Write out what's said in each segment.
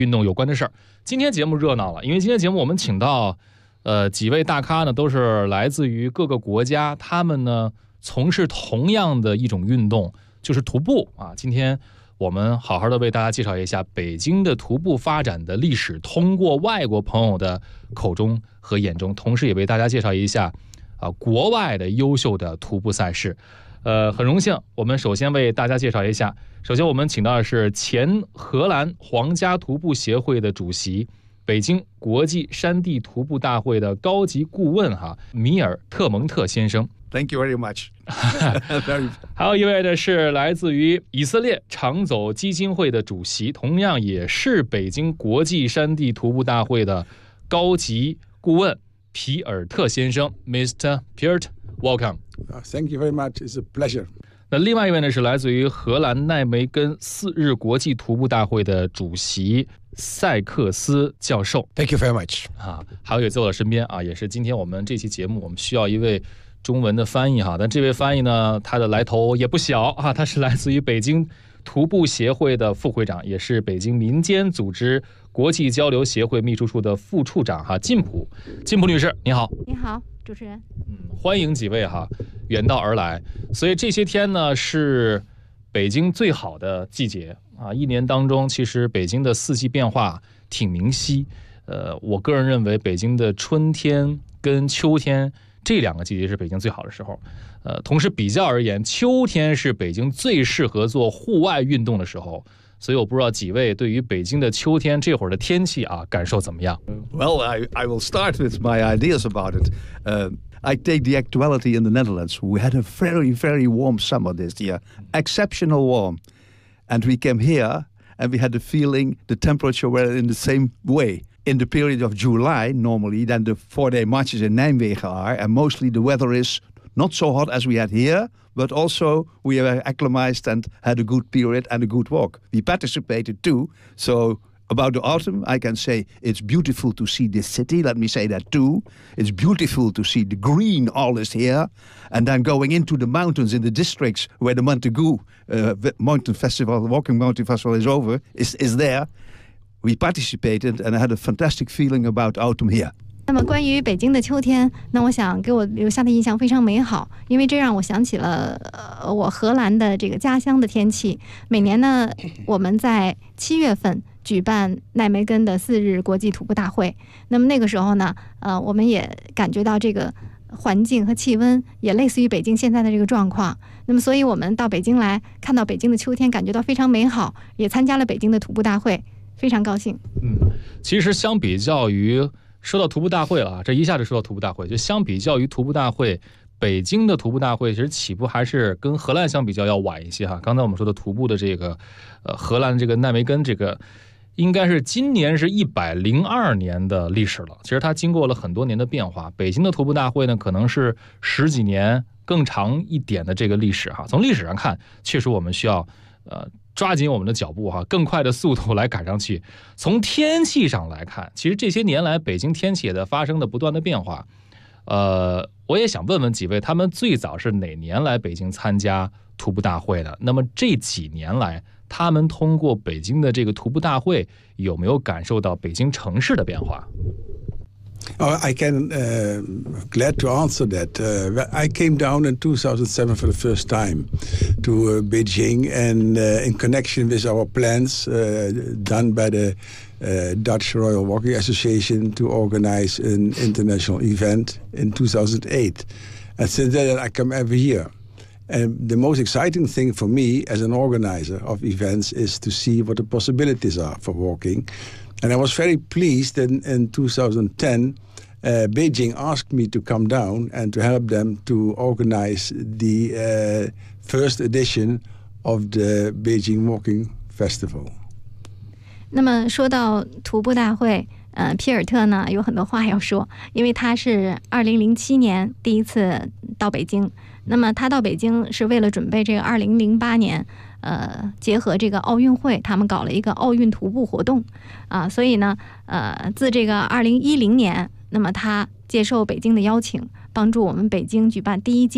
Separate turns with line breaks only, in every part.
运动有关的事儿。今天节目热闹了，因为今天节目我们请到几位大咖呢，都是来自于各个国家，他们呢从事同样的一种运动，就是徒步啊。今天我们好好的为大家介绍一下北京的徒步发展的历史，通过外国朋友的口中和眼中，同时也为大家介绍一下国外的优秀的徒步赛事。很荣幸，我们首先为大家介绍一下。首先我们请到的是前荷兰皇家徒步协会的主席，北京国际山地徒步大会的高级顾问米尔特蒙特先生。
Thank you very much.
还有一位的是来自于以色列长走基金会的主席，同样也是北京国际山地徒步大会的高级顾问皮尔特先生。 Mr. Piert, welcome.
Thank you very much. It's a pleasure.
那另外一位呢是来自于荷兰奈梅根4日国际徒步大会的主席塞克斯教授。
Thank you very much.
还有也在我的身边也是今天我们这期节目我们需要一位中文的翻译但这位翻译呢，他的来头也不小他是来自于北京徒步协会的副会长，也是北京民间组织国际交流协会秘书处的副处长靳普女士，你好。
你好，主持人。
欢迎几位远道而来。所以这些天呢是北京最好的季节一年当中其实北京的四季变化挺明晰。我个人认为北京的春天跟秋天这两个季节是北京最好的时候。同时比较而言，秋天是北京最适合做户外运动的时候。所以我不知道几位对于北京的秋天这会儿的天气感受怎么样？
Well, I will start with my ideas about it. I take the actuality in the Netherlands. We had a very, very warm summer this year, exceptional warm. And we came here and we had the feeling the temperature were in the same way. In the period of July, normally, then the 4-day marches in Nijmegen are, and mostly the weather is not so hot as we had here, but also we were acclimatized and had a good period and a good walk. We participated too, so about the autumn, I can say it's beautiful to see this city, let me say that too. It's beautiful to see the green all is here, and then going into the mountains in the districts where the Montagu Mountain Festival, Walking Mountain Festival is over, is there. We participated and I had a fantastic feeling about autumn here.
那么关于北京的秋天，那我想给我留下的印象非常美好，因为这让我想起了我荷兰的这个家乡的天气。每年呢，我们在7月份举办奈梅根的4日国际徒步大会。那么那个时候呢，我们也感觉到这个环境和气温也类似于北京现在的这个状况。那么所以我们到北京来看到北京的秋天，感觉到非常美好，也参加了北京的徒步大会，非常高兴。
其实相比较于说到徒步大会了，这一下就说到徒步大会，就相比较于徒步大会，北京的徒步大会其实起步还是跟荷兰相比较要晚一些刚才我们说的徒步的这个荷兰这个奈梅根这个应该是今年是102年的历史了。其实它经过了很多年的变化。北京的徒步大会呢，可能是10几年更长一点的这个历史从历史上看，确实我们需要抓紧我们的脚步更快的速度来赶上去。从天气上来看，其实这些年来北京天气也在发生的不断的变化。我也想问问几位，他们最早是哪年来北京参加徒步大会的？那么这几年来，他们通过北京的这个徒步大会，有没有感受到北京城市的变化
？I can glad to answer that. I came down in 2007 for the first time to Beijing, and in connection with our plans done by the Dutch Royal Walking Association to organize an international event in 2008. And since then I come every year. And the most exciting thing for me as an organizer of events is to see what the possibilities are for walking. And I was very pleased that in 2010, Beijing asked me to come down and to help them to organize the first edition of the Beijing Walking Festival.
那么说到徒步大会，皮尔特呢有很多话要说，因为他是2007年第一次到北京。那么他到北京是为了准备这个2008年结合这个奥运会，他们搞了一个奥运徒步活动所以呢自这个2010年，那么他接受北京的邀请，帮助我们北京举办第一届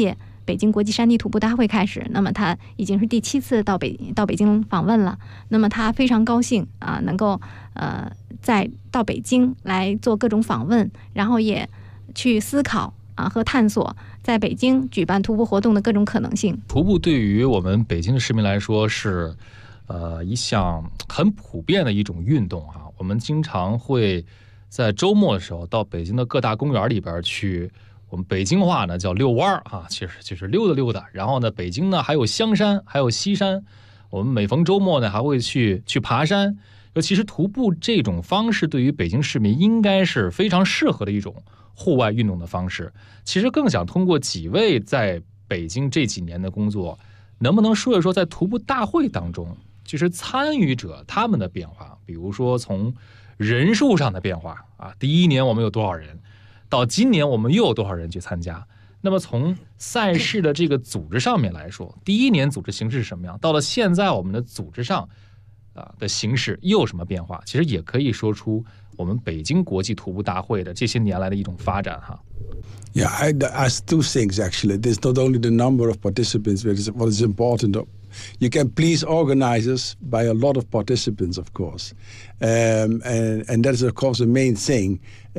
北京国际山地徒步大会开始，那么他已经是第7次到北京访问了。那么他非常高兴啊，能够到北京来做各种访问，然后也去思考啊和探索在北京举办徒步活动的各种可能性。
徒步对于我们北京的市民来说是一项很普遍的一种运动啊。我们经常会在周末的时候到北京的各大公园里边去，我们北京话呢叫遛弯啊，其实就是溜达溜达。然后呢，北京呢还有香山，还有西山，我们每逢周末呢还会去爬山。其实徒步这种方式对于北京市民应该是非常适合的一种户外运动的方式。其实更想通过几位在北京这几年的工作，能不能说一说在徒步大会当中，就是参与者他们的变化，比如说从人数上的变化啊，第1年我们有多少人，到今年我们又有多少人去参加。那么从赛事的这个组织上面来说，第1年组织形式是什么样，到了现在我们的组织上的形式又有什么变化，其实也可以说出我们北京国际徒步大会的这些年来的一种发展哈。
Yeah, I two things actually. There's not only the number of participants, but what is important. You can please organizers by a lot of participants, of course, and that is of course the main thing.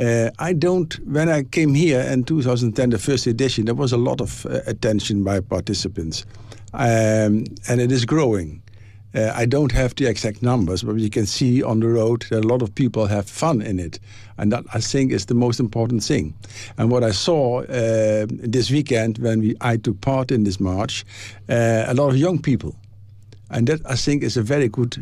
When I came here in 2010, the first edition, there was a lot of attention by participants, and it is growing. I don't have the exact numbers, but you can see on the road that a lot of people have fun in it. And that, I think, is the most important thing. And what I saw this weekend when I took part in this march, a lot of young people. And that, I think, is a very good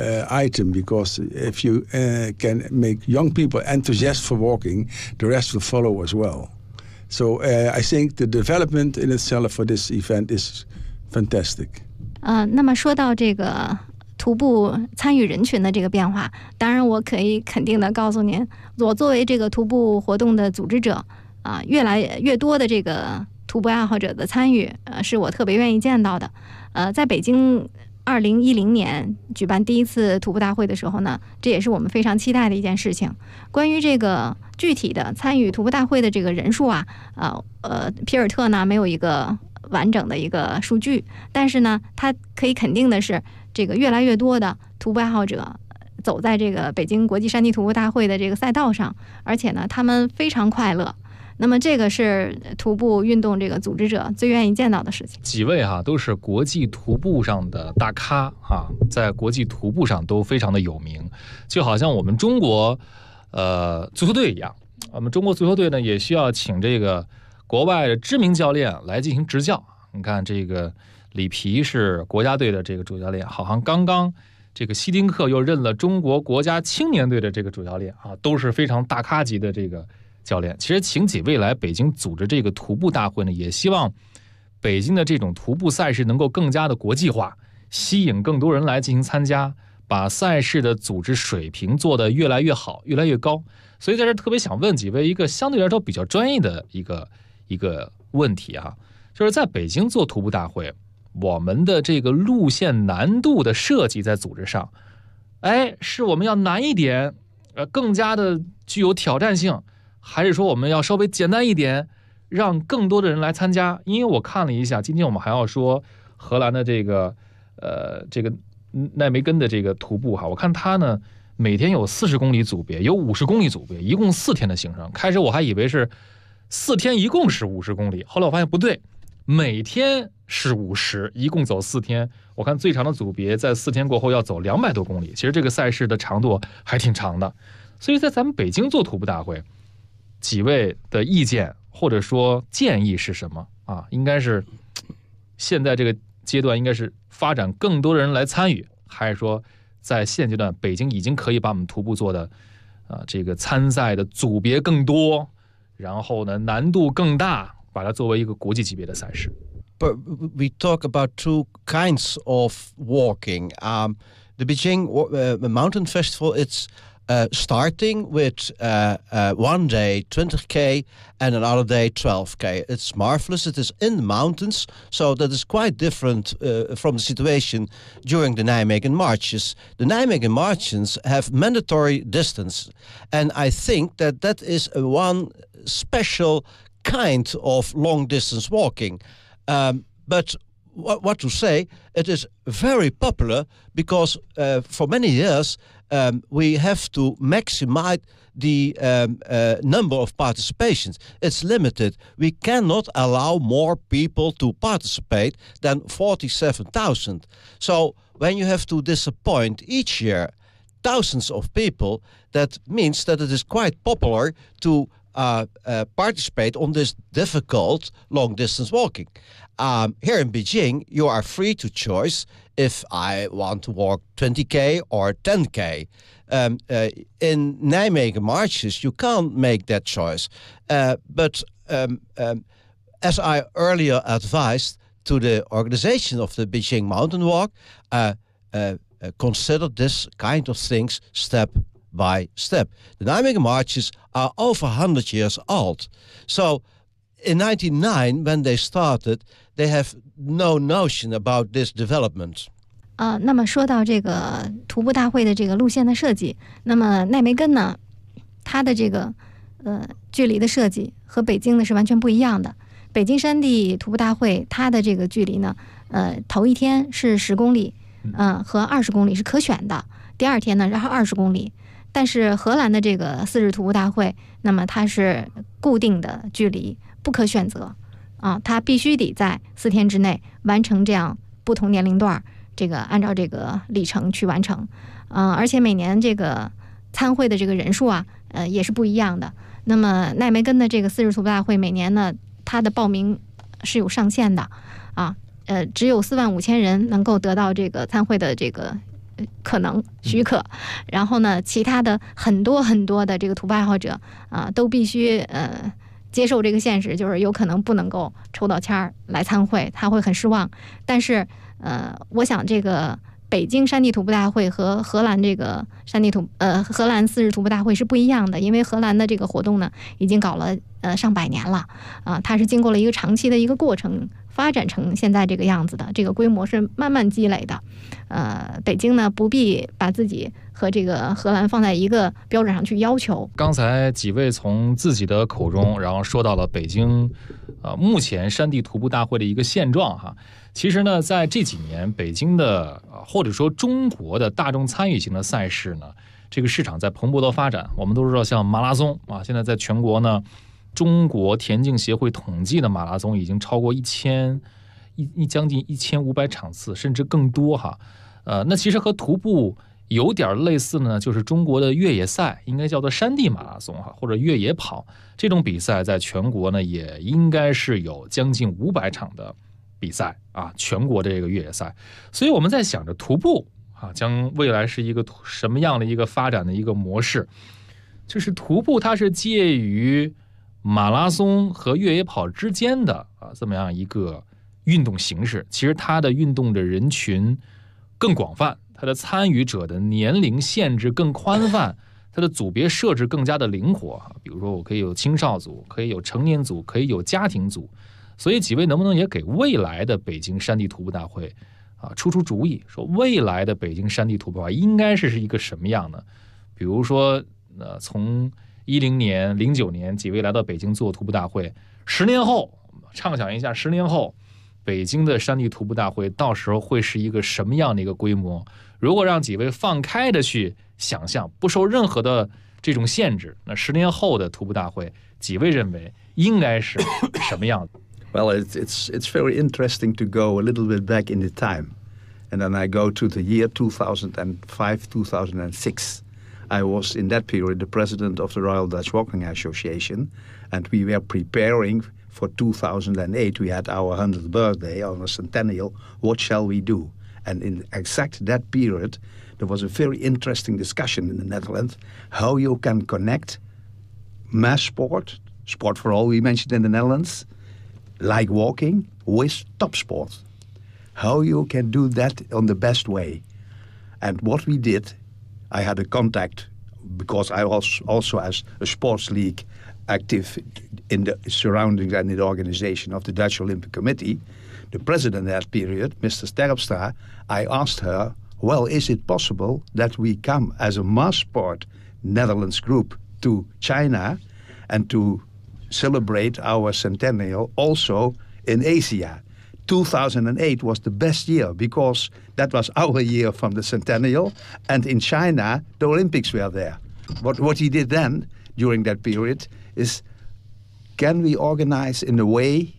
item, because if you can make young people enthusiastic for walking, the rest will follow as well. So I think the development in itself for this event is fantastic.
那么说到这个徒步参与人群的这个变化，当然我可以肯定的告诉您，我作为这个徒步活动的组织者啊，越来越多的这个徒步爱好者的参与，是我特别愿意见到的。在北京2010年举办第1次徒步大会的时候呢，这也是我们非常期待的一件事情。关于这个具体的参与徒步大会的这个人数啊，皮尔特呢没有一个完整的一个数据，但是呢，它可以肯定的是，这个越来越多的徒步爱好者走在这个北京国际山地徒步大会的这个赛道上，而且呢，他们非常快乐。那么这个是徒步运动这个组织者最愿意见到的事情。
几位都是国际徒步上的大咖在国际徒步上都非常的有名，就好像我们中国足球队一样，我们中国足球队呢也需要请这个国外的知名教练来进行执教。你看这个里皮是国家队的这个主教练，好像刚刚这个希丁克又任了中国国家青年队的这个主教练都是非常大咖级的这个教练。其实请几位来北京组织这个徒步大会呢，也希望北京的这种徒步赛事能够更加的国际化，吸引更多人来进行参加，把赛事的组织水平做得越来越好，越来越高。所以在这特别想问几位一个相对来说比较专业的一个问题就是在北京做徒步大会，我们的这个路线难度的设计在组织上，是我们要难一点，更加的具有挑战性，还是说我们要稍微简单一点，让更多的人来参加？因为我看了一下，今天我们还要说荷兰的这个奈梅根的这个徒步我看它呢每天有40公里组别，有50公里组别，一共4天的行程。开始我还以为是4天一共是50公里，后来我发现不对，每天是50，一共走4天。我看最长的组别在4天过后要走200多公里，其实这个赛事的长度还挺长的。所以在咱们北京做徒步大会，几位的意见或者说建议是什么应该是现在这个阶段应该是发展更多人来参与，还是说在现阶段北京已经可以把我们徒步做的这个参赛的组别更多，然后呢难度更大，把它作为一个国际级别的赛事。
But we talk about two kinds of walking. The Beijing Mountain Festival, it's starting with one day 20k and another day 12k. It's marvelous. It is in the mountains, so that is quite different from the situation during the Nijmegen marches. The Nijmegen marches have mandatory distance, and I think that is one special kind of long distance walking. But what to say? It is very popular because for many years we have to maximize the number of participations. It's limited. We cannot allow more people to participate than 47,000. So when you have to disappoint each year thousands of people, that means that it is quite popular to participate on this difficult long-distance walking. Here in Beijing, you are free to choose if I want to walk 20k or 10k. In Nijmegen marches, you can't make that choice. But as I earlier advised to the organization of the Beijing Mountain Walk, consider this kind of things step by step. The Nijmegen marches are over 100 years old. So in 1999, when they started, they have no notion about this development.
那么说到这个徒步大会的这个路线的设计，那么奈梅根呢，它的这个距离的设计和北京呢是完全不一样的。北京山地徒步大会它的这个距离呢，头一天是10公里，和20公里是可选的，第二天呢然后20公里。但是荷兰的这个4日徒步大会，那么它是固定的距离，不可选择啊，它必须得在4天之内完成这样不同年龄段这个按照这个里程去完成，而且每年这个参会的这个人数啊，也是不一样的。那么奈梅根的这个4日徒步大会，每年呢它的报名是有上限的啊，只有45000人能够得到这个参会的这个可能许可，然后呢，其他的很多的这个徒步爱好者啊，都必须接受这个现实，就是有可能不能够抽到签儿来参会，他会很失望。但是我想这个北京山地徒步大会和荷兰这个荷兰4日徒步大会是不一样的，因为荷兰的这个活动呢，已经搞了上百年了啊，它是经过了一个长期的一个过程，发展成现在这个样子的，这个规模是慢慢积累的。北京呢不必把自己和这个荷兰放在一个标准上去要求。
刚才几位从自己的口中，然后说到了北京目前山地徒步大会的一个现状哈。其实呢，在这几年，北京的或者说中国的大众参与型的赛事呢，这个市场在蓬勃的发展。我们都知道，像马拉松啊，现在在全国呢，中国田径协会统计的马拉松已经超过将近1500场次，甚至更多哈。那其实和徒步有点类似呢，就是中国的越野赛，应该叫做山地马拉松哈，或者越野跑这种比赛，在全国呢也应该是有将近500场的比赛啊，全国的这个越野赛。所以我们在想着徒步啊，将未来是一个什么样的一个发展的一个模式，就是徒步它是介于马拉松和越野跑之间的这么样一个运动形式。其实它的运动的人群更广泛，它的参与者的年龄限制更宽泛，它的组别设置更加的灵活。比如说我可以有青少组，可以有成年组，可以有家庭组。所以几位能不能也给未来的北京山地徒步大会出主意，说未来的北京山地徒步大会应该是一个什么样呢？比如说从10年、09年几位来到北京做徒步大会，10年后畅想一下10年后北京的山地徒步大会到时候会是一个什么样的一个规模。如果让几位放开的去想象，不受任何的这种限制，那10年后的徒步大会几位认为应该是什么样子
？Well, it's very interesting to go a little bit back in the time. And then I go to the year 2005, 2006. I was in that period the president of the Royal Dutch Walking Association, and we were preparing for 2008. We had our 100th birthday, our centennial. What shall we do? And in exact that period, there was a very interesting discussion in the Netherlands, how you can connect mass sport for all we mentioned in the Netherlands, like walking, with top sport. How you can do that on the best way. And what we did, I had a contact, because I was also as a sports league active in the surroundings and in the organization of the Dutch Olympic Committee. The president that period, Mr. Sterpstra, I asked her, well, is it possible that we come as a mass sport Netherlands group to China and to celebrate our centennial also in Asia? 2008 was the best year because that was our year from the centennial, and in China the Olympics were there. What he did then during that period is, can we organize in a way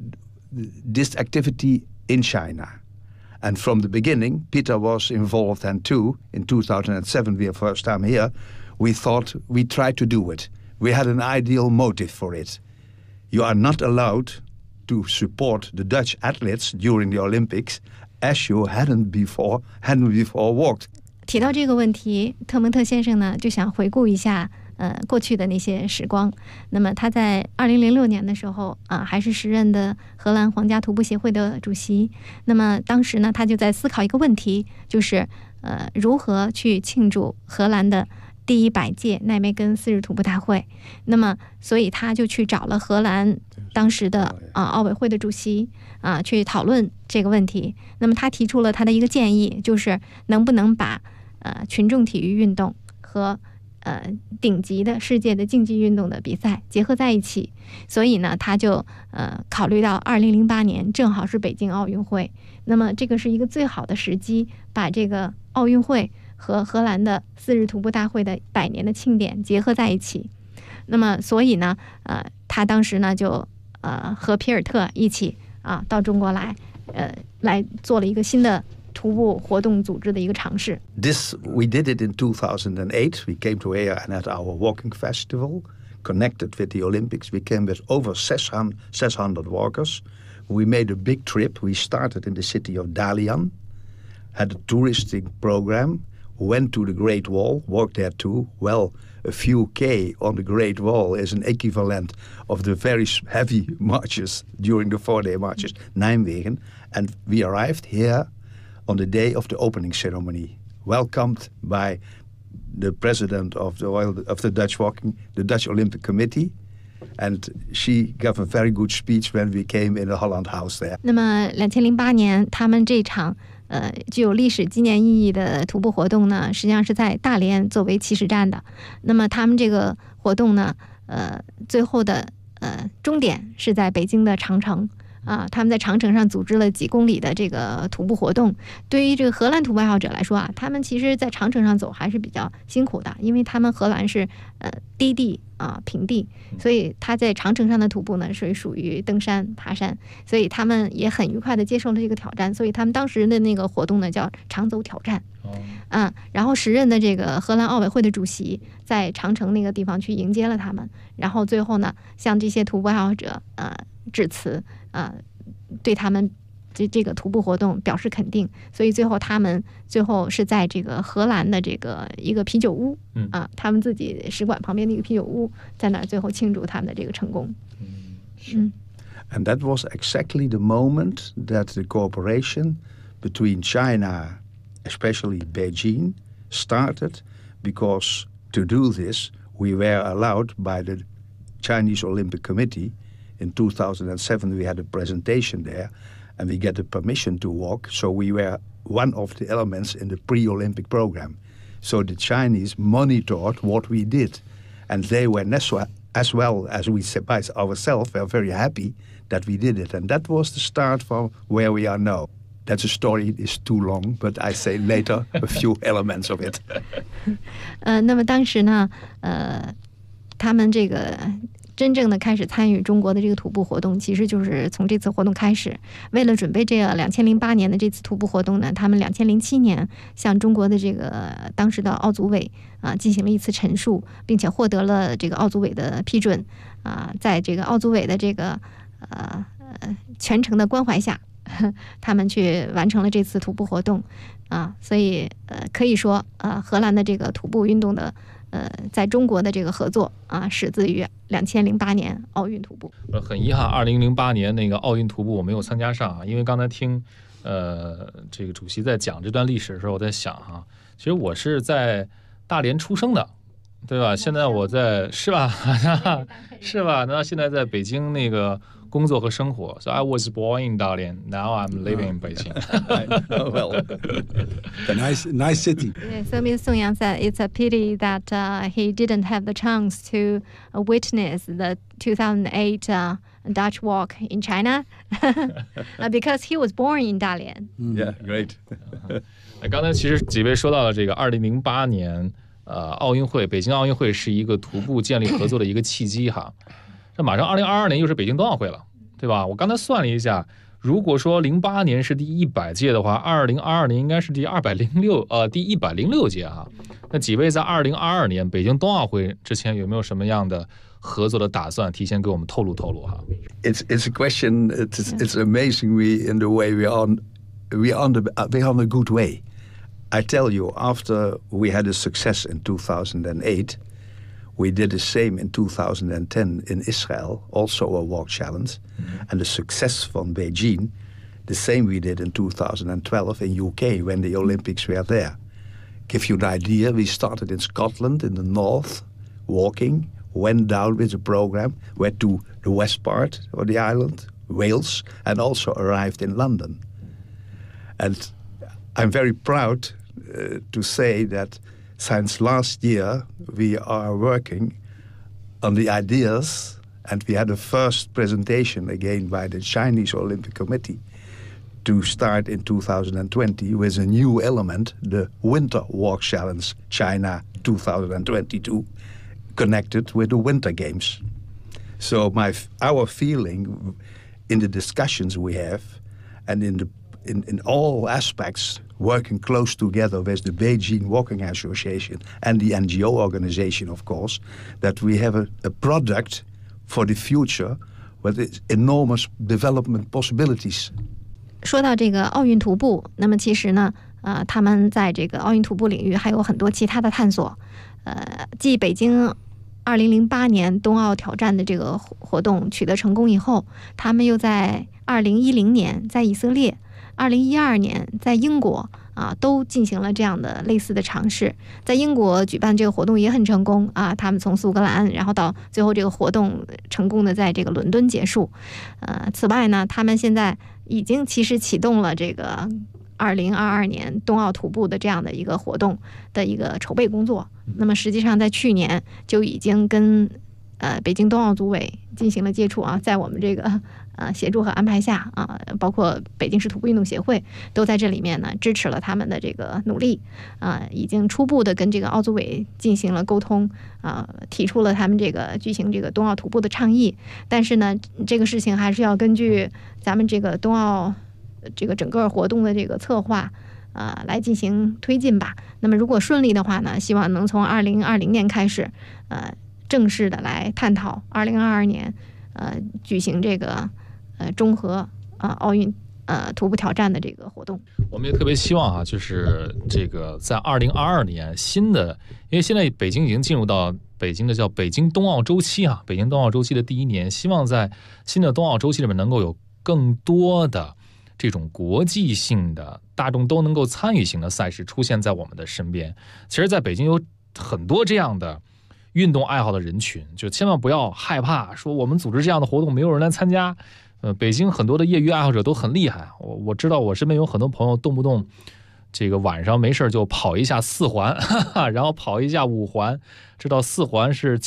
this activity in China? And from the beginning, Peter was involved then too. In 2007, we were first time here. We thought we tried to do it. We had an ideal motive for it. You are not allowed to support the Dutch athletes during the Olympics as you hadn't before walked.
提到这个问题，特蒙特先生呢就想回顾一下过去的那些时光。那么他在2006年的时候还是时任的荷兰皇家徒步协会的主席。那么当时呢，他就在思考一个问题，就是如何去庆祝荷兰的第100届奈梅根4日徒步大会。那么所以他就去找了荷兰当时的奥委会的主席去讨论这个问题。那么他提出了他的一个建议，就是能不能把群众体育运动和顶级的世界的竞技运动的比赛结合在一起。所以呢，他就考虑到2008年正好是北京奥运会，那么这个是一个最好的时机，把这个奥运会和荷兰的4日徒步大会的100年的庆典结合在一起。那么所以呢他当时呢就和皮尔特一起到中国来做了一个新的徒步活动组织的一个尝试。
This we did it in 2008. We came to here and had our walking festival connected with the Olympics. We came with over 600 walkers. We made a big trip. We started in the city of Dalian, had a touristic program, went to the Great Wall, walked there too. Well, a few K on the Great Wall is an equivalent of the very heavy marches during the 4-day marches, Nijmegen. And we arrived here on the day of the opening ceremony, welcomed by the president of the Dutch Olympic Committee, and she gave a very good speech when we came in the Holland House there.
那么2008年他们这场具有历史纪念意义的徒步活动呢，实际上是在大连作为起始站的。那么他们这个活动呢最后的终点是在北京的长城。他们在长城上组织了几公里的这个徒步活动。对于这个荷兰徒步爱好者来说他们其实在长城上走还是比较辛苦的，因为他们荷兰是低地平地，所以他在长城上的徒步呢是属于登山爬山，所以他们也很愉快的接受了这个挑战。所以他们当时的那个活动呢叫长走挑战。然后时任的这个荷兰奥委会的主席在长城那个地方去迎接了他们，然后最后呢向这些徒步爱好者致辞，对他们这个徒步活动表示肯定。所以他们最后是在这个荷兰的这个一个啤酒屋他们自己使馆旁边的一个啤酒屋，在那儿最后庆祝他们的这个成功。
And that was exactly the moment that the cooperation between China, especially Beijing, started, because to do this we were allowed by the Chinese Olympic Committee. In 2007 we had a presentation there and we get the permission to walk, so we were one of the elements in the pre-Olympic program. So the Chinese monitored what we did, and they were as well as we by ourselves were very happy that we did it, and that was the start for where we are now. That the story is too long, but I say later a few elements of it.
那么当时呢他们这个真正的开始参与中国的这个徒步活动，其实就是从这次活动开始。为了准备这个2008年的这次徒步活动呢，他们2007年向中国的这个当时的奥组委进行了一次陈述，并且获得了这个奥组委的批准在这个奥组委的这个全程的关怀下，他们去完成了这次徒步活动所以可以说荷兰的这个徒步运动的在中国的这个合作始自于2008年奥运徒步。
很遗憾2008年那个奥运徒步我没有参加上因为刚才听这个主席在讲这段历史的时候，我在想其实我是在大连出生的，对吧？现在我在是吧是吧？那现在在北京那个工作和生活。So I was born in Dalian, now I'm living in Beijing.
Well,
A nice city.
Yeah, so Ms. Song Yang said it's a pity that he didn't have the chance to witness the 2008 Dutch walk in China because he was born in Dalian.
yeah, great.
刚才其实几位说到了这个2008年奥运会，北京奥运会是一个徒步建立合作的一个契机哈。这马上2022年又是北京冬奥会了，对吧？我刚才算了一下，如果说08年是第100届的话，2022年应该是第106届哈。那几位在2022年北京冬奥会之前有没有什么样的合作的打算？提前给我们透露透露哈。
It's a question. It's amazing. We in the way we're on the good way. I tell you, after we had a success in 2008, we did the same in 2010 in Israel, also a walk challenge, and the success from Beijing, the same we did in 2012 in UK when the Olympics were there. Give you an idea, we started in Scotland in the north, walking, went down with the program, went to the west part of the island, Wales, and also arrived in London. And I'm very proud to say that since last year we are working on the ideas, and we had a first presentation again by the Chinese Olympic Committee to start in 2020 with a new element, the Winter Walk Challenge China 2022, connected with the Winter Games. So our feeling in the discussions we have, and in all aspects, working close together with the Beijing Walking Association and the NGO organization, of course, that we have a product for the future with enormous development possibilities.
说到这个奥运徒步，那么其实呢，他们在这个奥运徒步领域还有很多其他的探索。继北京2008年冬奥挑战的这个活动取得成功以后，他们又在2010年在以色列，2012年在英国都进行了这样的类似的尝试。在英国举办这个活动也很成功他们从苏格兰，然后到最后这个活动成功的在这个伦敦结束。此外呢，他们现在已经其实启动了这个2022年冬奥徒步的这样的一个活动的一个筹备工作。那么实际上在去年就已经跟北京冬奥组委进行了接触在我们这个协助和安排下包括北京市徒步运动协会都在这里面呢支持了他们的这个努力已经初步的跟这个奥组委进行了沟通提出了他们这个举行这个冬奥徒步的倡议。但是呢，这个事情还是要根据咱们这个冬奥这个整个活动的这个策划来进行推进吧。那么如果顺利的话呢，希望能从2020年开始正式的来探讨2022年举行这个中和奥运徒步挑战的这个活动。
我们也特别希望就是这个在2022年新的，因为现在北京已经进入到北京的叫北京冬奥周期北京冬奥周期的第1年，希望在新的冬奥周期里面能够有更多的这种国际性的大众都能够参与型的赛事出现在我们的身边。其实在北京有很多这样的运动爱好的人群，就千万不要害怕说我们组织这样的活动没有人来参加。北京很多的业余爱好者都很厉害，我知道我身边有很多朋友动不动这个晚上没事就跑一下4环然后跑一下5环，知道4环是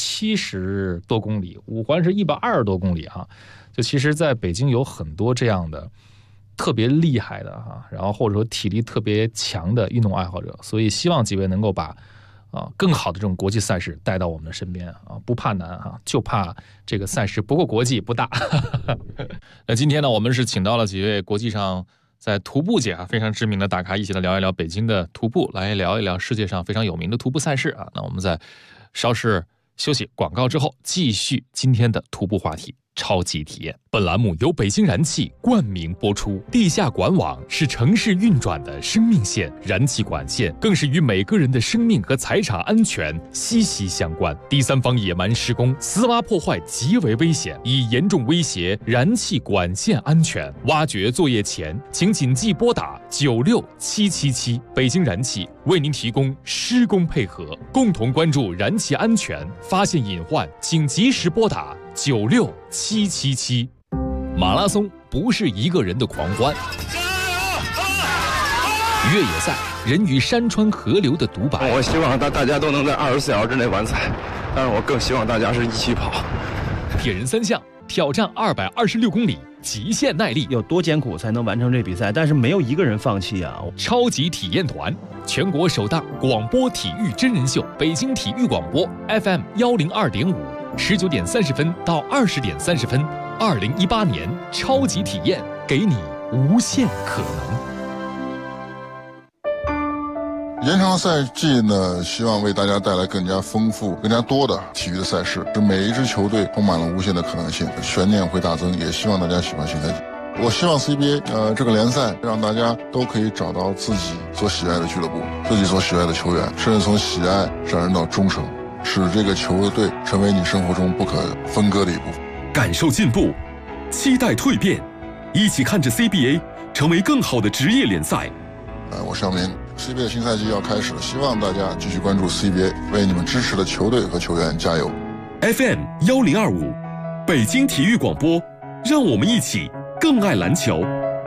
70多公里，5环是120多公里就其实在北京有很多这样的特别厉害的然后或者说体力特别强的运动爱好者，所以希望几位能够把更好的这种国际赛事带到我们的身边不怕难就怕这个赛事不够国际不大那今天呢，我们是请到了几位国际上在徒步界非常知名的大咖，一起来聊一聊北京的徒步，来聊一聊世界上非常有名的徒步赛事那我们在稍事休息广告之后，继续今天的徒步话题。超级体验。本栏目由北京燃气冠名播出。地下管网是城市运转的生命线，燃气管线更是与每个人的生命和财产安全息息相关。第三方野蛮施工、私挖破坏极为危险，已严重威胁燃气管线安全。挖掘作业前，请谨记拨打96777。北京燃气为您提供施工配合，共同关注燃气安全，发现隐患请及时拨打96777。
马拉松不是一个人的狂欢，越野赛人与山川河流的独白。
我希望大家都能在24小时之内完赛，但是我更希望大家是一起跑。
铁人3项挑战226公里，极限耐力，
有多艰苦才能完成这比赛？但是没有一个人放弃啊！
超级体验团，全国首档广播体育真人秀，北京体育广播 FM 102.5，19点30分到20点30分，2018年超级体验，给你无限可能。
延长赛季呢，希望为大家带来更加丰富、更加多的体育的赛事，使每一支球队充满了无限的可能性，悬念会大增。也希望大家喜欢新赛季。我希望 CBA 这个联赛让大家都可以找到自己所喜爱的俱乐部、自己所喜爱的球员，甚至从喜爱上升到忠诚，使这个球队成为你生活中不可分割的一部分。
感受进步，期待蜕变，一起看着 CBA 成为更好的职业联赛。
我上面 CBA 新赛季要开始了，希望大家继续关注 CBA， 为你们支持的球队和球员加油。
FM 1025，北京体育广播，让我们一起更爱篮球。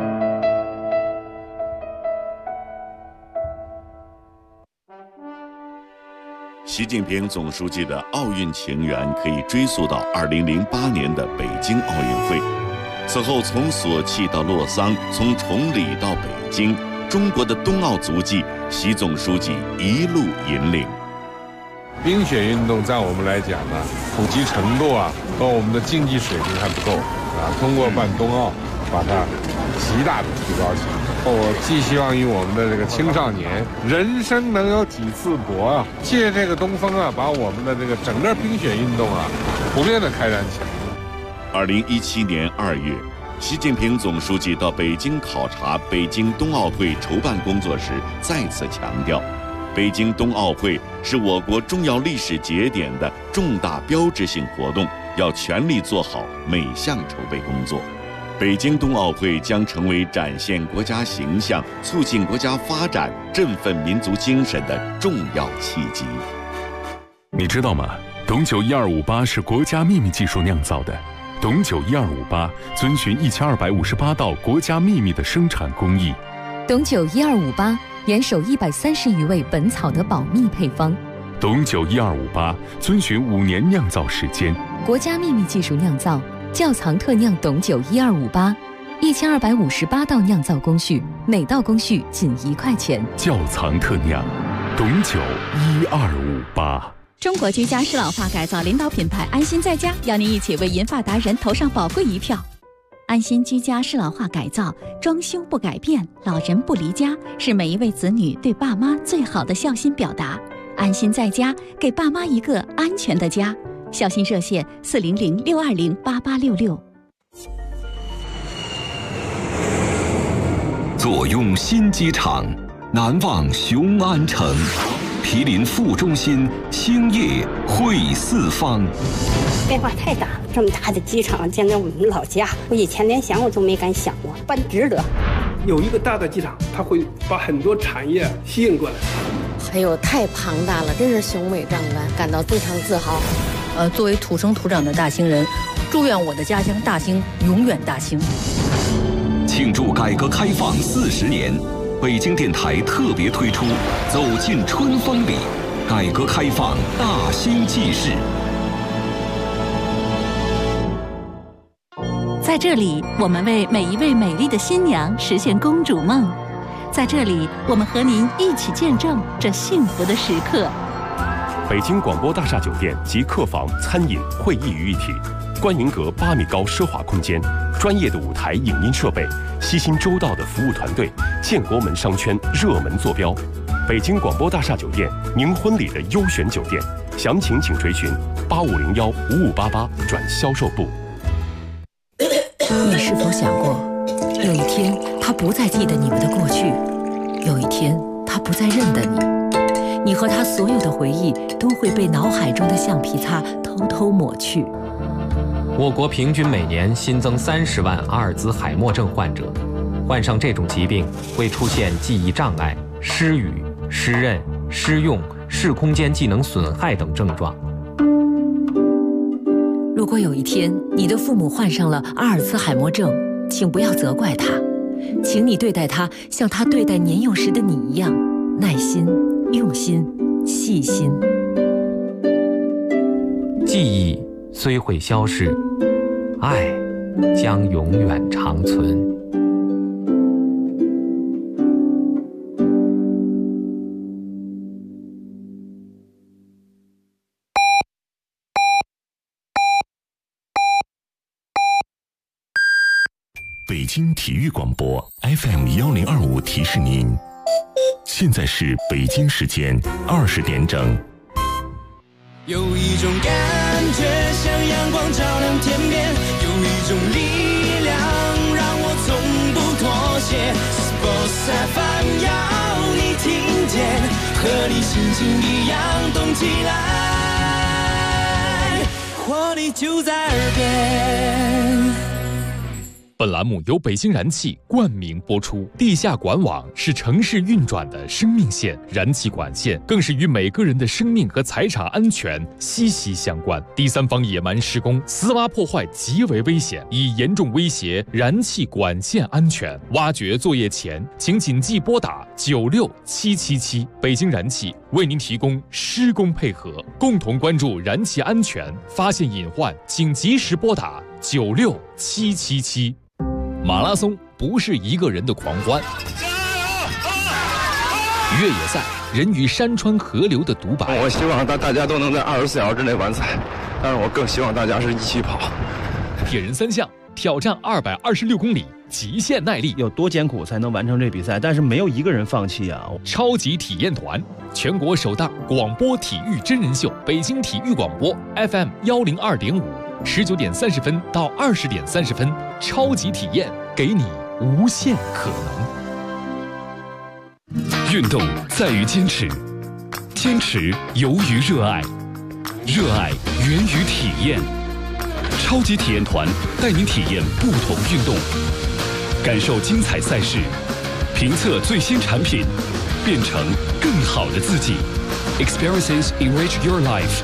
习近平总书记的奥运情缘可以追溯到2008年的北京奥运会，此后从索契到洛桑，从崇礼到北京，中国的冬奥足迹，习总书记一路引领。
冰雪运动在我们来讲呢，普及程度和我们的竞技水平还不够通过办冬奥，把它极大的提高起来。我寄希望于我们的这个青少年，人生能有几次搏借这个东风把我们的这个整个冰雪运动普遍的开展起来。
2017年2月。习近平总书记到北京考察北京冬奥会筹办工作时，再次强调，北京冬奥会是我国重要历史节点的重大标志性活动，要全力做好每项筹备工作。北京冬奥会将成为展现国家形象、促进国家发展、振奋民族精神的重要契机。
你知道吗？董酒1258是国家秘密技术酿造的。董酒1258遵循1258道国家秘密的生产工艺。
董酒1258严守130余味本草的保密配方。
董酒1258遵循5年酿造时间。
国家秘密技术酿造，窖藏特酿董酒1258，1258道酿造工序，每道工序仅1块钱。
窖藏特酿，董酒1258。
中国居家适老化改造领导品牌安心在家，邀您一起为银发达人投上宝贵一票。安心居家适老化改造，装修不改变，老人不离家，是每一位子女对爸妈最好的孝心表达。安心在家，给爸妈一个安全的家。孝心热线400-620-8866。
坐拥新机场，难忘雄安城。毗邻副中心，兴业汇四方。
变化太大，这么大的机场建在我们老家，我以前连想我都没敢想过，办值得。
有一个大的机场，它会把很多产业吸引过来。
哎呦，太庞大了，真是雄伟壮观，感到非常自豪。
作为土生土长的大兴人，祝愿我的家乡大兴永远大兴。
庆祝改革开放40年。北京电台特别推出《走进春风里》，改革开放大兴纪事。
在这里，我们为每一位美丽的新娘实现公主梦。在这里，我们和您一起见证这幸福的时刻。
北京广播大厦酒店集客房、餐饮、会议于一体，观云阁8米高奢华空间，专业的舞台影音设备，悉心周到的服务团队，建国门商圈热门坐标。北京广播大厦酒店，您婚礼的优选酒店，详情请垂询8501-5588转销售部。
你是否想过，有一天他不再记得你们的过去，有一天他不再认得你，你和他所有的回忆都会被脑海中的橡皮擦偷偷抹去。
我国平均每年新增30万阿尔兹海默症患者，患上这种疾病会出现记忆障碍、失语、失认、失用、视空间技能损害等症状。
如果有一天你的父母患上了阿尔茨海默症，请不要责怪他，请你对待他像他对待年幼时的你一样，耐心、用心、细心。
记忆虽会消逝，爱将永远长存。
北京体育广播 FM1025提示您，现在是北京时间20点整。
有一种感觉像阳光照亮天边，有一种力量让我从不妥协。Sports FM 要你听见，和你心情一样动起来，活力就在耳边。
本栏目由北京燃气冠名播出。地下管网是城市运转的生命线，燃气管线更是与每个人的生命和财产安全息息相关。第三方野蛮施工、私挖破坏极为危险，已严重威胁燃气管线安全。挖掘作业前，请谨记拨打96777。北京燃气为您提供施工配合，共同关注燃气安全，发现隐患请及时拨打96777。马拉松不是一个人的狂欢，越野赛人与山川河流的独白。
我希望大家都能在24小时之内完赛，但是我更希望大家是一起跑。
铁人三项挑战226公里，极限耐力，
有多艰苦才能完成这比赛？但是没有一个人放弃啊！
超级体验团，全国首档广播体育真人秀，北京体育广播 FM102.5，19点30分到20点30分，超级体验，给你无限可
能。运动在于坚持，坚持由于热爱，热爱源于体验。超级体验团带您体验不同运动，感受精彩赛事，评测最新产品，变成更好的自己。Experiences enrich your life。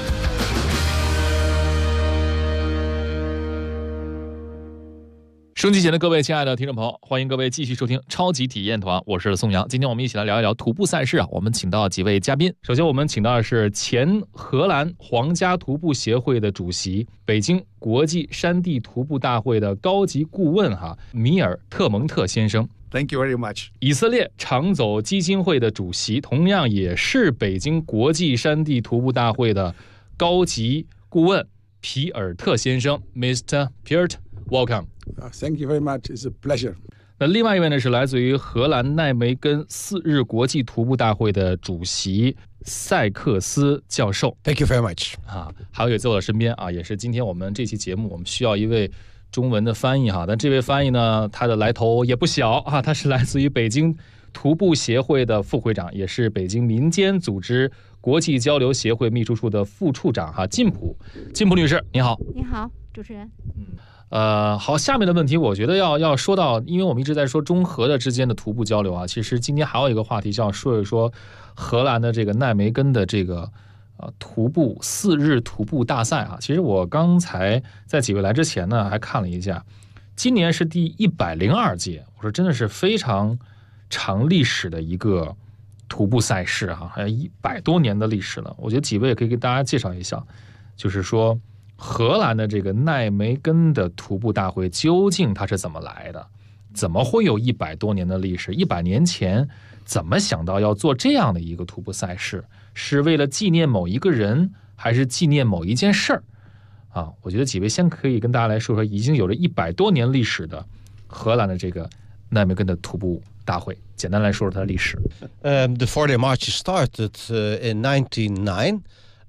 收音机前的各位亲爱的听众朋友，欢迎各位继续收听超级体验团，我是宋阳。今天我们一起来聊一聊徒步赛事啊。我们请到几位嘉宾，首先我们请到的是前荷兰皇家徒步协会的主席，北京国际山地徒步大会的高级顾问米尔特蒙特先生。
Thank you very much。
以色列长走基金会的主席，同样也是北京国际山地徒步大会的高级顾问皮尔特先生 ，Mr. Piert。Welcome。Thank
you very much. It's a pleasure.
那另外一位呢是来自于荷兰奈梅根4日国际徒步大会的主席塞克斯教授。
Thank you very much.
还有在我的身边也是今天我们这期节目我们需要一位中文的翻译但这位翻译呢，他的来头也不小他是来自于北京徒步协会的副会长，也是北京民间组织国际交流协会秘书处的副处长靳普女士，你好。
你好，主持人。
好，下面的问题我觉得要说到，因为我们一直在说中荷的之间的徒步交流其实今天还有一个话题，要说一说荷兰的这个奈梅根的这个徒步4日徒步大赛其实我刚才在几位来之前呢，还看了一下，今年是第102届，我说真的是非常长历史的一个徒步赛事还有100多年的历史了。我觉得几位也可以给大家介绍一下，就是说荷兰的这个奈梅根的徒步大会究竟它是怎么来的？怎么会有100多年的历史？100年前怎么想到要做这样的一个徒步赛事？是为了纪念某一个人，还是纪念某一件事儿？我觉得几位先可以跟大家来说说已经有了100多年历史的荷兰的这个奈梅根的徒步大会，简单来说说它的历史。
The 4-day march started in 1909.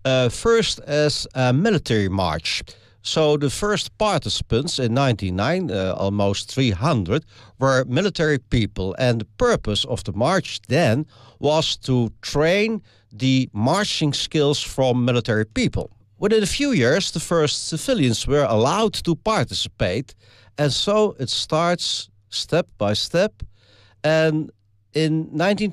First as a military march. So the first participants in 1909, almost 300, were military people. And the purpose of the march then was to train the marching skills from military people. Within a few years, the first civilians were allowed to participate. And so it starts step by step. And in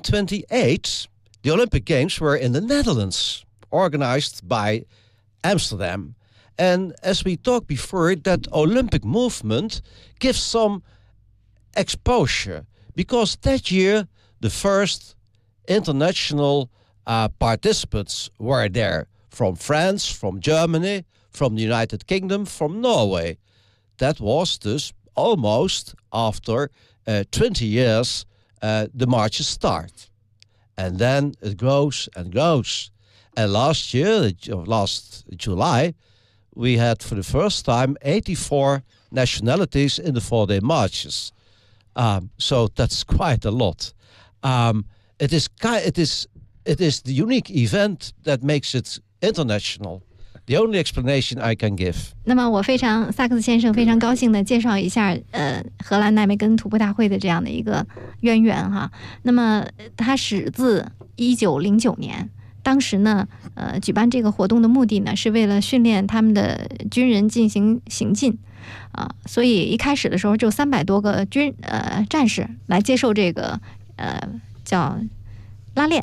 1928, the Olympic Games were in the Netherlands, organized by Amsterdam. And as we talked before, that Olympic movement gives some exposure, because that year the first international participants were there from France, from Germany, from the United Kingdom, from Norway. That was thus almost after 20 years the marches start. And then it grows and grows. And last year, last July, we had for the first time 84 nationalities in the 4-day marches. So that's quite a lot. It is the unique event that makes it international. The only explanation I can give.
那么我萨克斯先生非常高兴地介绍一下荷兰奈梅根徒步大会的这样的一个渊源哈。那么它始自1909年。当时呢，举办这个活动的目的呢，是为了训练他们的军人进行行进，所以一开始的时候就300多个战士来接受这个叫拉练，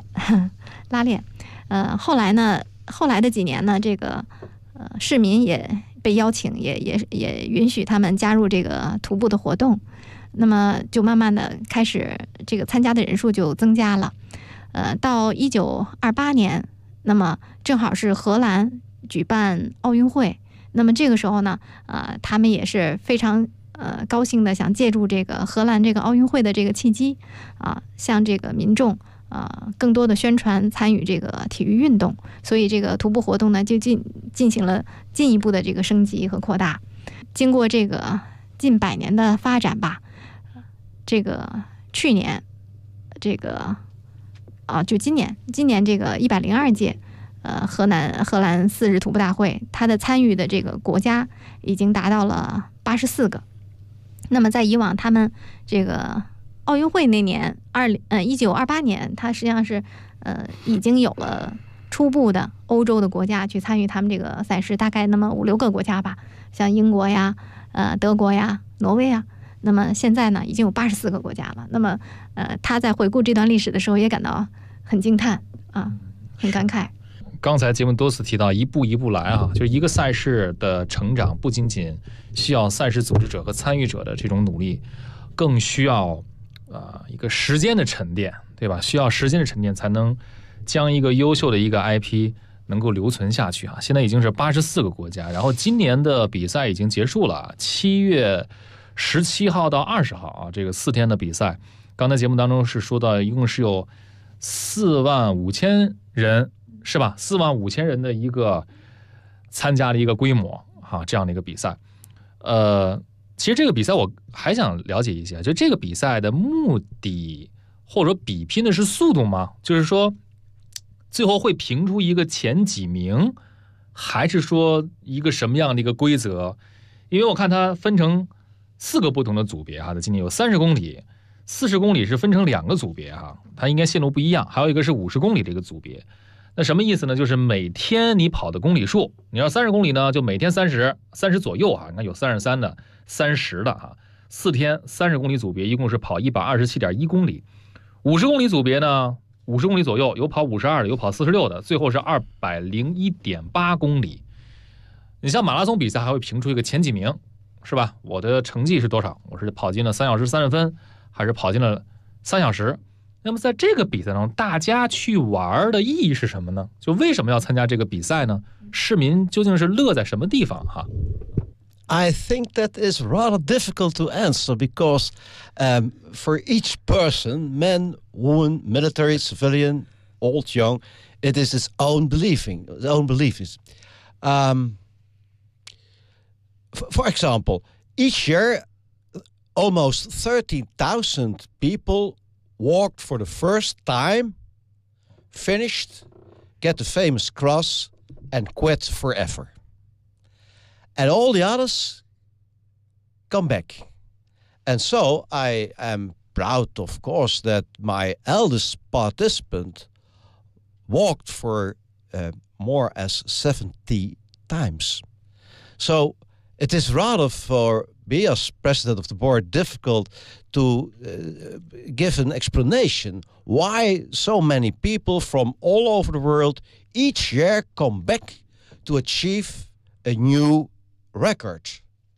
后来的几年呢，这个市民也被邀请，也允许他们加入这个徒步的活动，那么就慢慢的开始这个参加的人数就增加了。到1928年，那么正好是荷兰举办奥运会，那么这个时候呢，他们也是非常高兴的，想借助这个荷兰这个奥运会的这个契机向这个民众更多的宣传参与这个体育运动，所以这个徒步活动呢就进行了进一步的这个升级和扩大。经过这个近100年的发展吧，这个去年这个就今年这个102届荷兰4日徒步大会，它的参与的这个国家已经达到了84个。那么在以往他们这个奥运会那年1928年，它实际上是已经有了初步的欧洲的国家去参与他们这个赛事，大概那么5-6个国家吧，像英国呀、德国呀、挪威呀。那么现在呢，已经有84个国家了。那么他在回顾这段历史的时候，也感到很惊叹很感慨。
刚才节目多次提到一步一步来就是一个赛事的成长不仅仅需要赛事组织者和参与者的这种努力，更需要一个时间的沉淀，对吧？需要时间的沉淀才能将一个优秀的一个 IP 能够留存下去现在已经是84个国家，然后今年的比赛已经结束了，7月17号到20号这个4天的比赛。刚才节目当中是说到一共是有45000人，是吧？45000人的一个参加的一个规模这样的一个比赛。其实这个比赛我还想了解一下，就这个比赛的目的或者比拼的是速度吗？就是说最后会评出一个前几名，还是说一个什么样的一个规则？因为我看它分成4个不同的组别它今年有30公里、40公里是分成2个组别它应该线路不一样，还有一个是50公里的一个组别。那什么意思呢？就是每天你跑的公里数，你要30公里呢，就每天30左右你看有33的、30的4天30公里组别一共是跑127.1公里。50公里组别呢，50公里左右，有跑52的，有跑46的，最后是201.8公里。你像马拉松比赛还会评出一个前几名，是吧？我的成绩是多少？我是跑进了3小时30分，还是跑进了3小时？那么在这个比赛中，大家去玩的意义是什么呢？就为什么要参加这个比赛呢？市民究竟是乐在什么地方
I think that is rather difficult to answer because for each person, men, woman, military, civilian, old, young, it is his own beliefs. For example, each year, almost 13,000 people walked for the first time, finished, get the famous cross, and quit forever. And all the others come back. And so I am proud, of course, that my eldest participant walked for more as 70 times. So it is rather for me as president of the board difficult to give an explanation why so many people from all over the world each year come back to achieve a new record.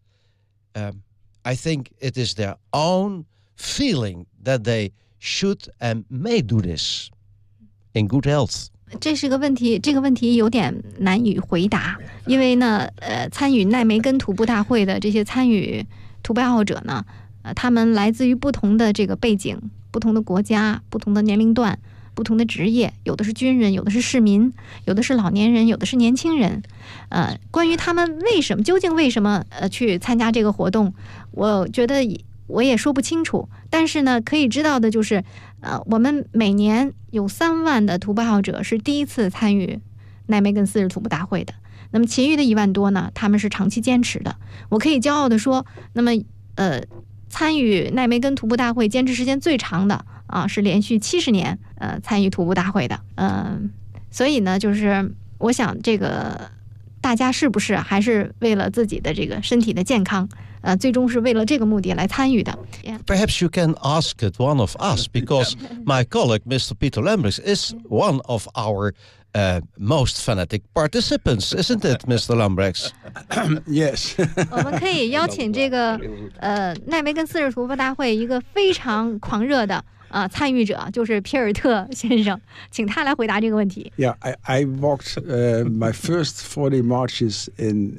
I think it is their own feeling that they should and may do this in good health.
这是个问题，这个问题有点难以回答，因为呢，参与奈梅根徒步大会的这些参与徒步爱好者呢，他们来自于不同的这个背景、不同的国家、不同的年龄段、不同的职业，有的是军人，有的是市民，有的是老年人，有的是年轻人。关于他们究竟为什么去参加这个活动，我觉得我也说不清楚。但是呢，可以知道的就是，我们每年有3万的徒步爱好者是第一次参与奈梅根4日徒步大会的。那么其余的1万多呢，他们是长期坚持的。我可以骄傲地说，那么参与奈梅根徒步大会坚持时间最长的是连续70年参与徒步大会的。所以呢，就是我想这个大家是不是还是为了自己的这个身体的健康，最终是为了这个目的来参与的。
Perhaps you can ask it one of us, because my colleague, Mr. Peter Lambrechts, is one of our most fanatic participants, isn't it, Mr. Lambrechts?
Yes.
我们可以邀请这个奈梅根4日徒步大会一个非常狂热的参与者，就是皮尔特先生，请他来回答这个问题。
Yeah, I walked my first 40 marches in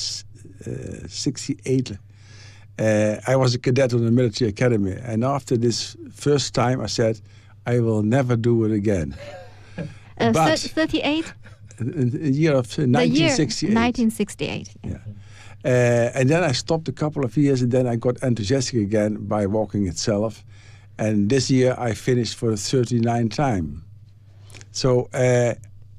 68. I was a cadet on the military academy, and after this first time, I said, I will never do it again.
38?
The year of 1968.
1968.
Yeah. And then I stopped a couple of years, and then I got enthusiastic again by walking itself. And this year I finished for the 39th time. So, it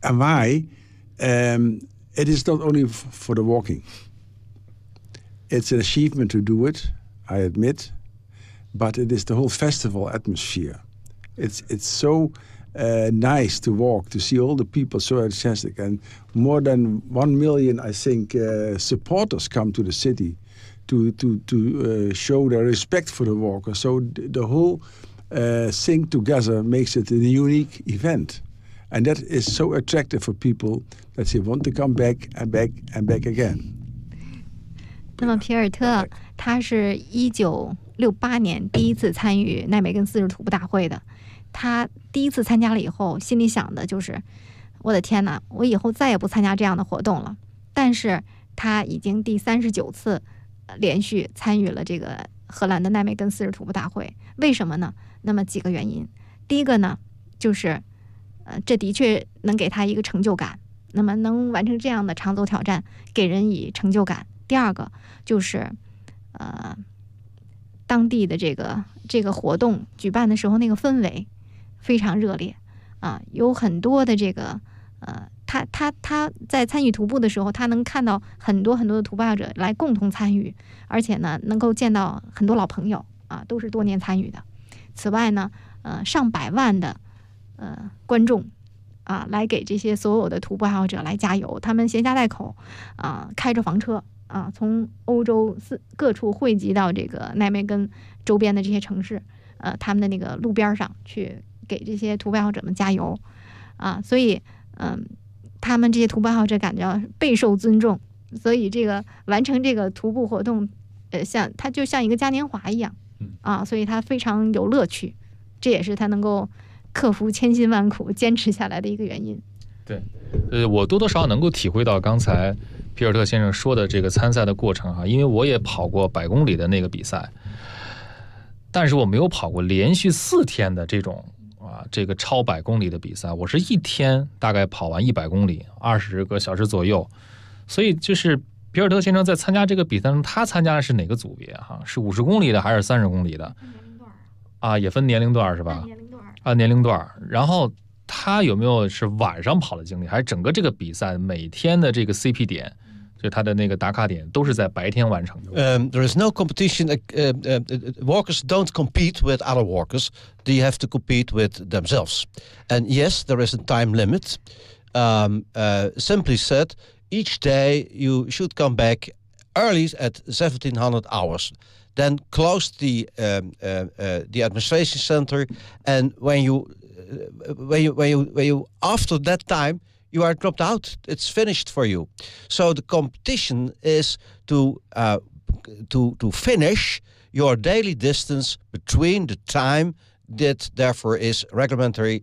is not only for the walking. It's an achievement to do it, I admit, but it is the whole festival atmosphere. It's so nice to walk, to see all the people so enthusiastic, and more than 1 million, I think, supporters come to the city to show their respect for the walkers. So the whole thing together makes it a unique event. And that is so attractive for people that they want to come back and back and back again.
那么皮尔特他是1968年第一次参与奈梅根4日徒步大会的。他第一次参加了以后，心里想的就是我的天哪，我以后再也不参加这样的活动了。但是他已经第39次连续参与了这个荷兰的奈梅根4日徒步大会。为什么呢？那么几个原因。第一个呢，就是这的确能给他一个成就感，那么能完成这样的长走挑战给人以成就感。第二个就是当地的这个活动举办的时候那个氛围非常热烈有很多的这个他在参与徒步的时候，他能看到很多很多的徒步爱好者来共同参与，而且呢能够见到很多老朋友都是多年参与的。此外呢上百万的观众来给这些所有的徒步爱好者来加油，他们携家带口开着房车从欧洲各处汇集到这个奈梅根周边的这些城市，他们的那个路边上去给这些徒步爱好者们加油所以他们这些徒步爱好者感觉备受尊重，所以这个完成这个徒步活动它就像一个嘉年华一样所以它非常有乐趣，这也是他能够克服千辛万苦坚持下来的一个原因。
对，我多多少少能够体会到刚才皮尔特先生说的这个参赛的过程因为我也跑过100公里的那个比赛，但是我没有跑过连续4天的这种这个超100公里的比赛，我是1天大概跑完100公里，20个小时左右。所以就是皮尔特先生在参加这个比赛中，他参加的是哪个组别是50公里的还是30公里的？也分年龄段是吧？年龄段。然后他有没有是晚上跑的经历，还是整个这个比赛每天的这个 CP 点，就他的那个打卡点都是在白天完成的
？There is no competition. Walkers don't compete with other walkers. They have to compete with themselves. And yes, there is a time limit. Simply said, each day you should come back early at 1700 hours. Then close the administration center, and when you after that time you are dropped out. It's finished for you. So the competition is to finish your daily distance between the time that therefore is reglementary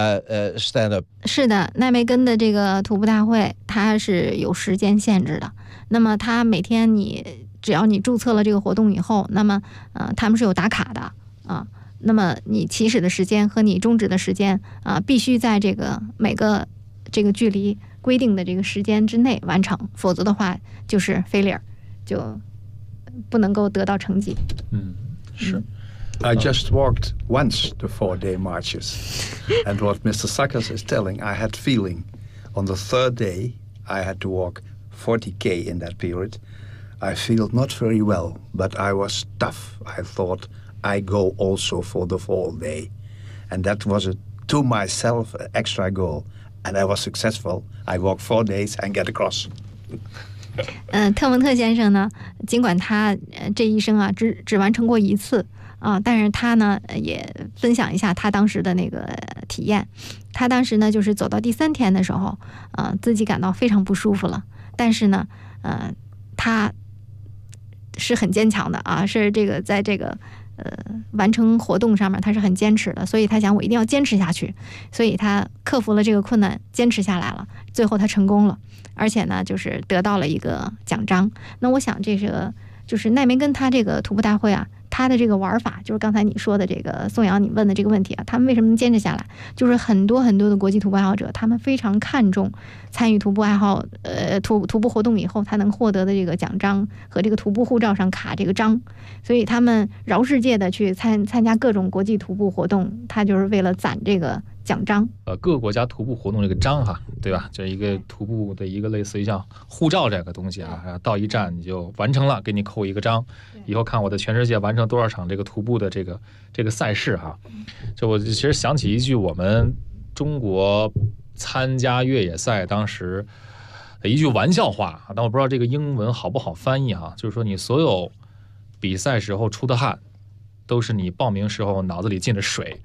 stand up.
是的，奈梅根的这个徒步大会它是有时间限制的。那么它每天只要你注册了这个活动以后，那么他们是有打卡的啊。那么你起始的时间和你终止的时间必须在这个每个这个距离规定的这个时间之内完成，否则的话就是 failure， 就不能够得到成绩。
是。I just walked once the 4-day marches, and what Mr. Sackers is telling, I had feeling. On the third day, I had to walk 40k in that period. I feel not very well, but I was tough. I thought I go also for the 4th day, and that was to myself an extra goal, and I was successful. I walked 4 days and get across.
特蒙特先生呢，尽管他这一生只完成过一次。但是他呢也分享一下他当时的那个体验。他当时呢就是走到第3天的时候，自己感到非常不舒服了。但是呢，他是很坚强的啊，是这个在这个完成活动上面他是很坚持的，所以他想我一定要坚持下去。所以他克服了这个困难，坚持下来了。最后他成功了，而且呢就是得到了一个奖章。那我想这个就是奈梅根他这个徒步大会啊。他的这个玩法就是刚才你说的这个宋阳你问的这个问题啊，他们为什么能坚持下来？就是很多很多的国际徒步爱好者，他们非常看重参与徒步爱好徒步活动以后他能获得的这个奖章和这个徒步护照上卡这个章，所以他们绕世界的去参加各种国际徒步活动，他就是为了攒这个奖章。
各个国家徒步活动这个章哈，对吧？这一个徒步的一个类似于像护照这个东西啊，到一站你就完成了，给你扣一个章，以后看我在全世界完成多少场这个徒步的这个赛事哈。这我其实想起一句我们中国参加越野赛当时一句玩笑话，但我不知道这个英文好不好翻译哈，就是说你所有比赛时候出的汗都是你报名时候脑子里进的水。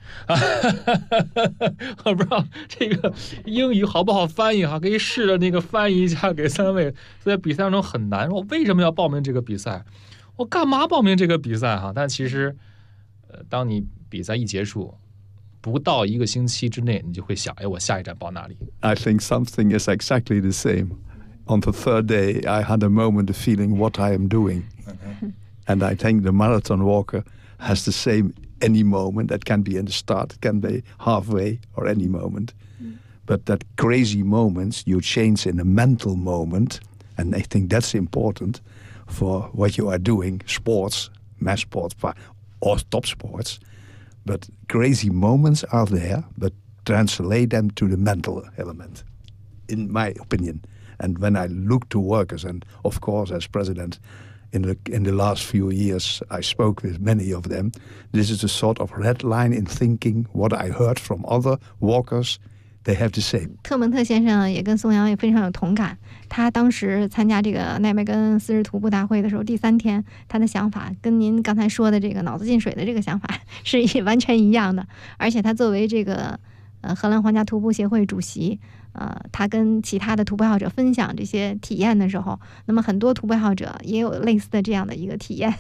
我不知道这个英语好不好翻译哈，可以试着那个翻译一下给3位。在比赛当中很难，我为什么要报名这个比赛？我干嘛报名这个比赛哈？但其实，当你比赛一结束，不到1个星期之内，你就会想，哎，我下一站报哪里
？I think something is exactly the same. On the 3rd day, I had a moment of feeling what I am doing, and I think the marathon walker has the same any moment. That can be in the start, it can be halfway, or any moment. But that crazy moments, you change in a mental moment, and I think that's important for what you are doing, sports, mass sports, or top sports. But crazy moments are there, but translate them to the mental element, in my opinion. And when I look to workers, and of course as president, in the last few years, I spoke with many of them. This is a sort of red line in thinking. What I heard from other walkers, they have the same.
特蒙特先生也跟宋阳也非常有同感。他当时参加这个奈梅根4日徒步大会的时候，第3天，他的想法跟您刚才说的这个脑子进水的这个想法是完全一样的。而且他作为这个荷兰皇家徒步协会主席。他跟其他的徒步爱好者分享这些体验的时候，那么很多徒步爱好者也有类似的这样的一个体验。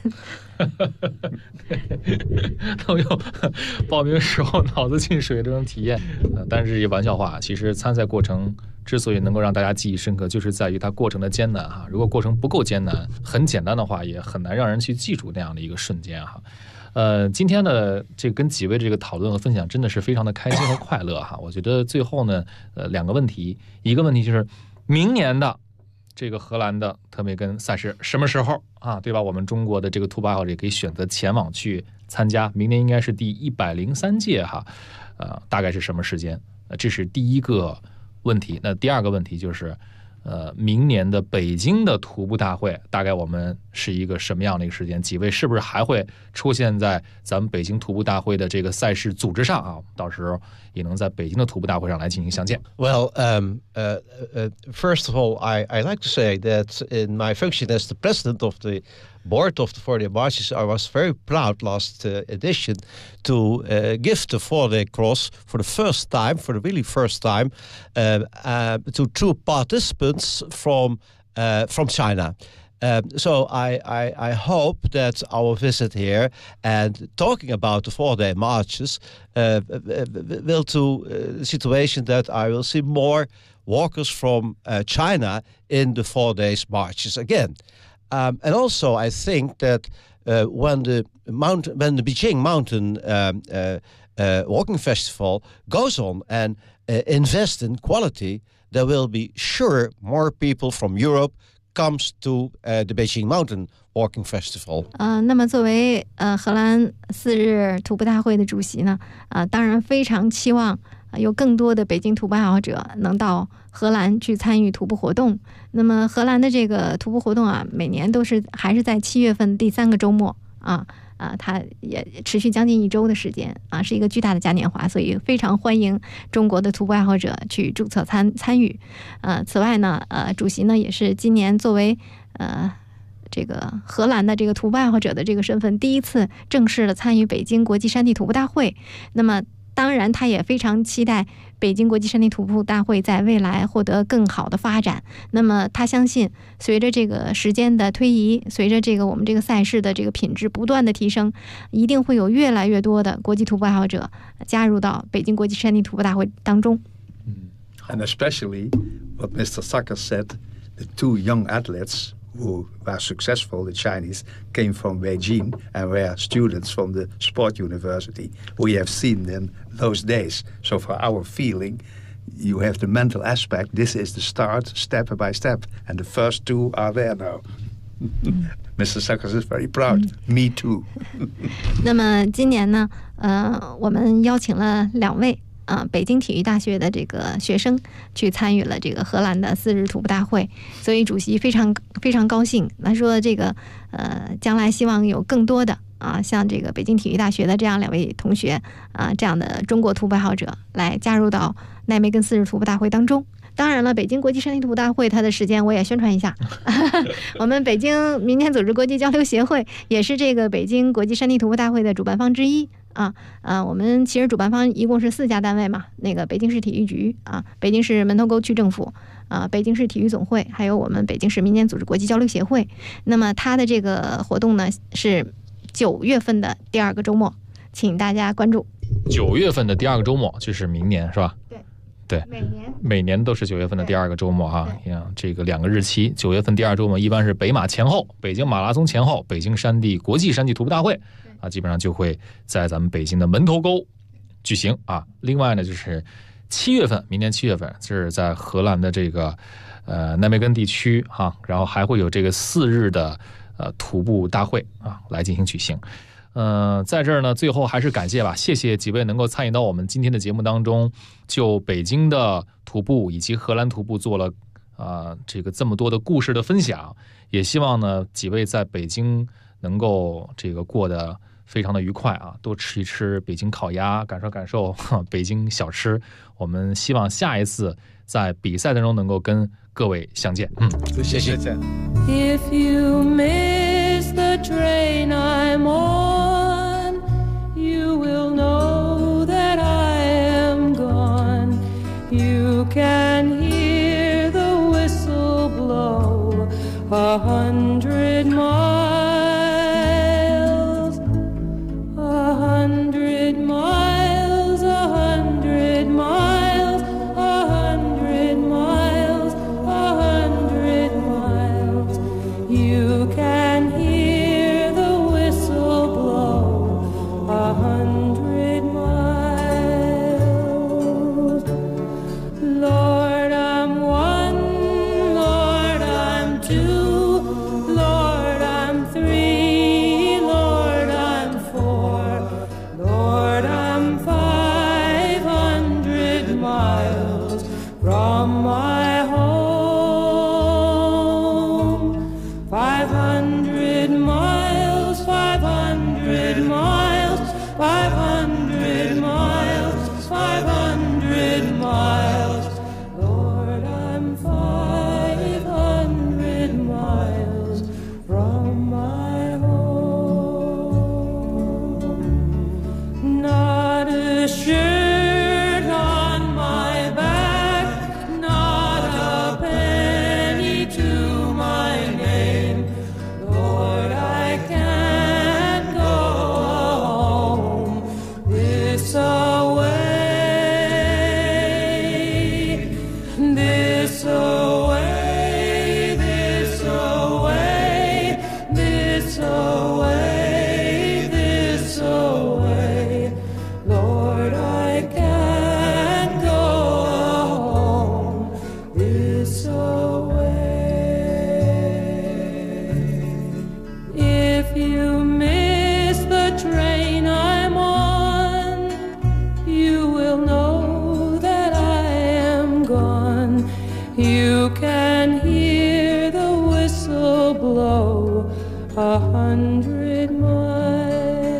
都有报名时候脑子进水这种体验，但是这玩笑话，其实参赛过程之所以能够让大家记忆深刻，就是在于它过程的艰难哈。如果过程不够艰难，很简单的话，也很难让人去记住那样的一个瞬间哈。今天的这跟几位这个讨论和分享真的是非常的开心和快乐哈。我觉得最后呢，2个问题，一个问题就是明年的这个荷兰的特梅根赛事什么时候啊？对吧？我们中国的这个徒步爱好者也可以选择前往去参加，明年应该是第103届哈，大概是什么时间？这是第一个问题。那第2个问题就是。明年的北京的徒步大会，大概我们是一个什么样的一个时间？几位是不是还会出现在咱们北京徒步大会的这个赛事组织上啊？到时候也能在北京的徒步大会上来进行相见。
Well, first of all, I like to say that in my function as the president of the board of the 4-day marches, I was very proud last edition to give the 4-day cross for the first time, for the really first time, to 2 participants from China. So I hope that our visit here and talking about the 4-day marches will to the situation that I will see more walkers from China in the 4 days marches again. And also I think that when the Beijing Mountain Walking Festival goes on and invest in quality, there will be sure more people from Europe comes to the Beijing Mountain Walking Festival.
那么作为荷兰4日徒步大会的主席呢，当然非常期望有更多的北京徒步爱好者能到荷兰去参与徒步活动。那么荷兰的这个徒步活动啊，每年都是还是在7月份第3个周末啊。它也持续将近1周的时间啊，是一个巨大的嘉年华，所以非常欢迎中国的徒步爱好者去注册参与。此外呢，主席呢也是今年作为这个荷兰的这个徒步爱好者的这个身份，第一次正式的参与北京国际山地徒步大会。那么当然他也非常期待北京国际山地徒步大会在未来获得更好的发展。那么他相信随着这个时间的推移，随着这个我们这个赛事的这个品质不断的提升，一定会有越来越多的国际徒步爱好者加入到北京国际山地徒步大会当中。
And especially what Mr. Sacker said, the 2 young athletes who were successful, the Chinese, came from Beijing and were students from the sport university we have seen in those days. So for our feeling, you have the mental aspect. This is the start, step by step. And the first 2 are there now. Mr. Sackers is very proud. Me too.
那么今年呢，我们邀请了2位北京体育大学的这个学生去参与了这个荷兰的4日徒步大会，所以主席非常高兴。他说这个将来希望有更多的像这个北京体育大学的这样2位同学这样的中国徒步爱好者来加入到奈梅根4日徒步大会当中。当然了，北京国际山地徒步大会它的时间我也宣传一下我们北京民间组织国际交流协会也是这个北京国际山地徒步大会的主办方之一我们其实主办方一共是4家单位嘛，那个北京市体育局北京市门头沟区政府北京市体育总会，还有我们北京市民间组织国际交流协会。那么它的这个活动呢是9月份的第2个周末，请大家关注。
9月份的第2个周末就是明年是吧？对，每年都是9月份的第2个周末哈。这个2个日期，9月份第2周末一般是北马前后，北京马拉松前后，北京国际山地徒步大会基本上就会在咱们北京的门头沟举行另外呢，就是7月份，明年7月份是在荷兰的这个奈梅根地区然后还会有这个4日的徒步大会来进行举行。在这儿呢，最后还是感谢吧，谢谢几位能够参与到我们今天的节目当中，就北京的徒步以及荷兰徒步做了这么多的故事的分享。也希望呢几位在北京能够这个过得非常的愉快多吃一吃北京烤鸭，感受北京小吃。我们希望下一次在比赛当中能够跟各位相见。谢谢。
If you miss the train I'm on, you will know that I am gone. You can hear the whistle blow 100 miles, 100 miles, 100 miles, 100 miles, 100 miles. You can hear the whistle blow 100 miles. Lord, I'm 1, Lord, I'm 2, Lord, 100 miles.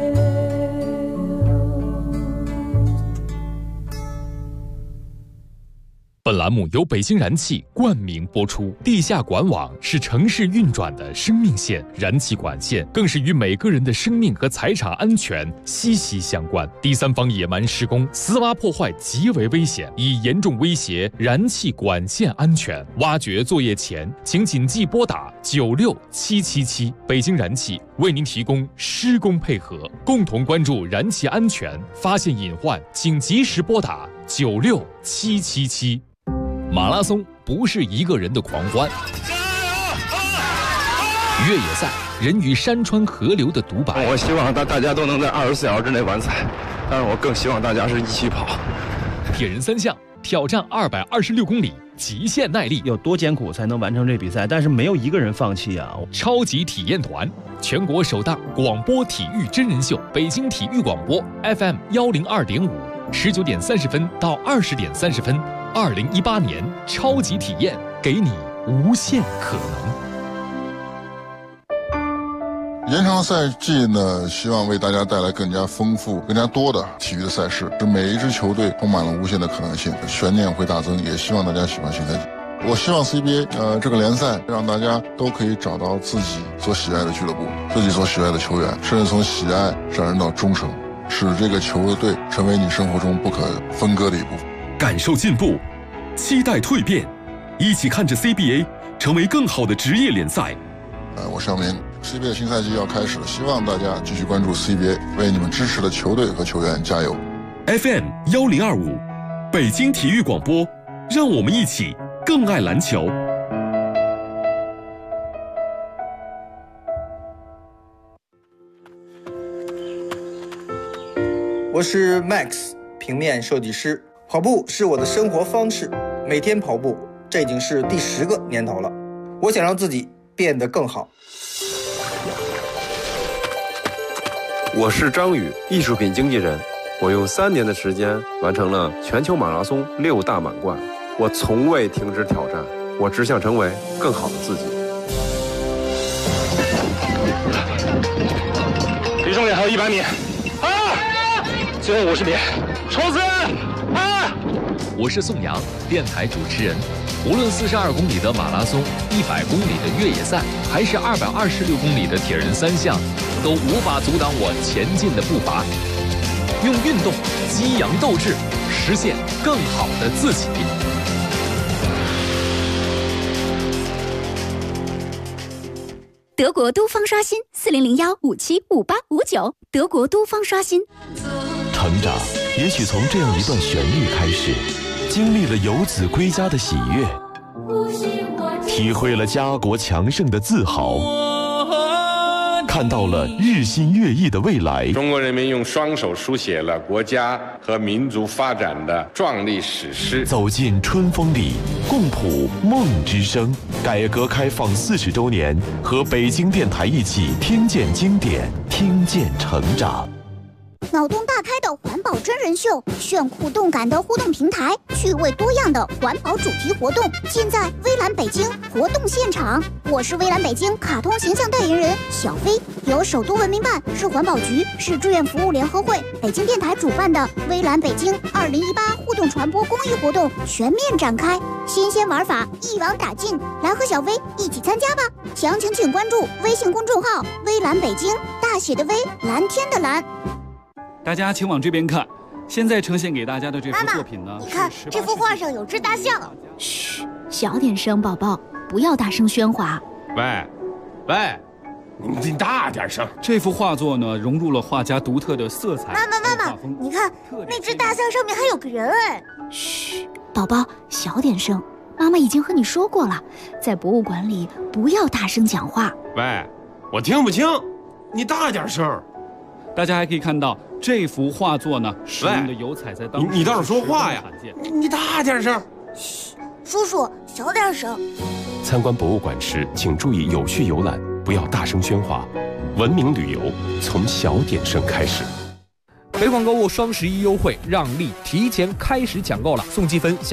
本栏目由北京燃气冠名播出。地下管网是城市运转的生命线，燃气管线更是与每个人的生命和财产安全息息相关。第三方野蛮施工、私挖破坏极为危险，已严重威胁燃气管线安全。挖掘作业前，请谨记拨打96777。北京燃气为您提供施工配合，共同关注燃气安全，发现隐患请及时拨打96777。马拉松不是一个人的狂欢，越野赛人与山川河流的独白。
我希望大家都能在24小时之内完赛，但是我更希望大家是一起跑。
铁人三项挑战226公里极限耐力，
有多艰苦才能完成这比赛？但是没有一个人放弃啊！
超级体验团，全国首档广播体育真人秀，北京体育广播 FM 102.5，19点30分到20点30分。2018年超级体验，给你无限可能。
延长赛季呢，希望为大家带来更加丰富、更加多的体育的赛事，使每一支球队充满了无限的可能性，悬念会大增。也希望大家喜欢新赛季。我希望 CBA 这个联赛让大家都可以找到自己所喜爱的俱乐部、自己所喜爱的球员，甚至从喜爱上升到忠诚，使这个球队成为你生活中不可分割的一部分。
感受进步，期待蜕变，一起看着 CBA 成为更好的职业联赛。
我声明 CBA 新赛季要开始了，希望大家继续关注 CBA， 为你们支持的球队和球员加油。
FM 1025，北京体育广播，让我们一起更爱篮球。
我是 Max， 平面设计师。跑步是我的生活方式，每天跑步，这已经是第10个年头了。我想让自己变得更好。
我是张宇，艺术品经纪人。我用3年的时间完成了全球马拉松6大满贯。我从未停止挑战，我只想成为更好的自己。
离终点还有100米，最后50米，冲刺！
我是宋阳，电台主持人。无论42公里的马拉松、100公里的越野赛，还是226公里的铁人三项，都无法阻挡我前进的步伐。用运动激扬斗志，实现更好的自己。
德国都方刷新4001575859，德国都方刷新。
成长也许从这样一段旋律开始，经历了游子归家的喜悦，体会了家国强盛的自豪，看到了日新月异的未来。
中国人民用双手书写了国家和民族发展的壮丽史诗。
走进春风里，共谱梦之声。改革开放40周年，和北京电台一起听见经典，听见成长。
脑洞大开的环保真人秀，炫酷动感的互动平台，趣味多样的环保主题活动，尽在微蓝北京活动现场。我是微蓝北京卡通形象代言人小飞，由首都文明办、市环保局、市志愿服务联合会、北京电台主办的微蓝北京2018互动传播公益活动全面展开，新鲜玩法一网打尽，来和小飞一起参加吧！详情请关注微信公众号微蓝北京，大写的微，蓝天的蓝。
大家请往这边看，现在呈现给大家的这幅作品呢，
你看这幅画上有只大象。
嘘，小点声，宝宝，不要大声喧哗。
喂，你大点声。
这幅画作呢，融入了画家独特的色彩。
妈妈，你看那只大象上面还有个人哎。
嘘，宝宝，小点声。妈妈已经和你说过了，在博物馆里不要大声讲话。
喂，我听不清，你大点声。
大家还可以看到这幅画作呢，使用的油彩在当时
你倒是说话呀！你大点声。
嘘，叔叔小点声。
参观博物馆时，请注意有序游览，不要大声喧哗。文明旅游从小点声开始。
北广购物双11优惠让利提前开始抢购了，送积分享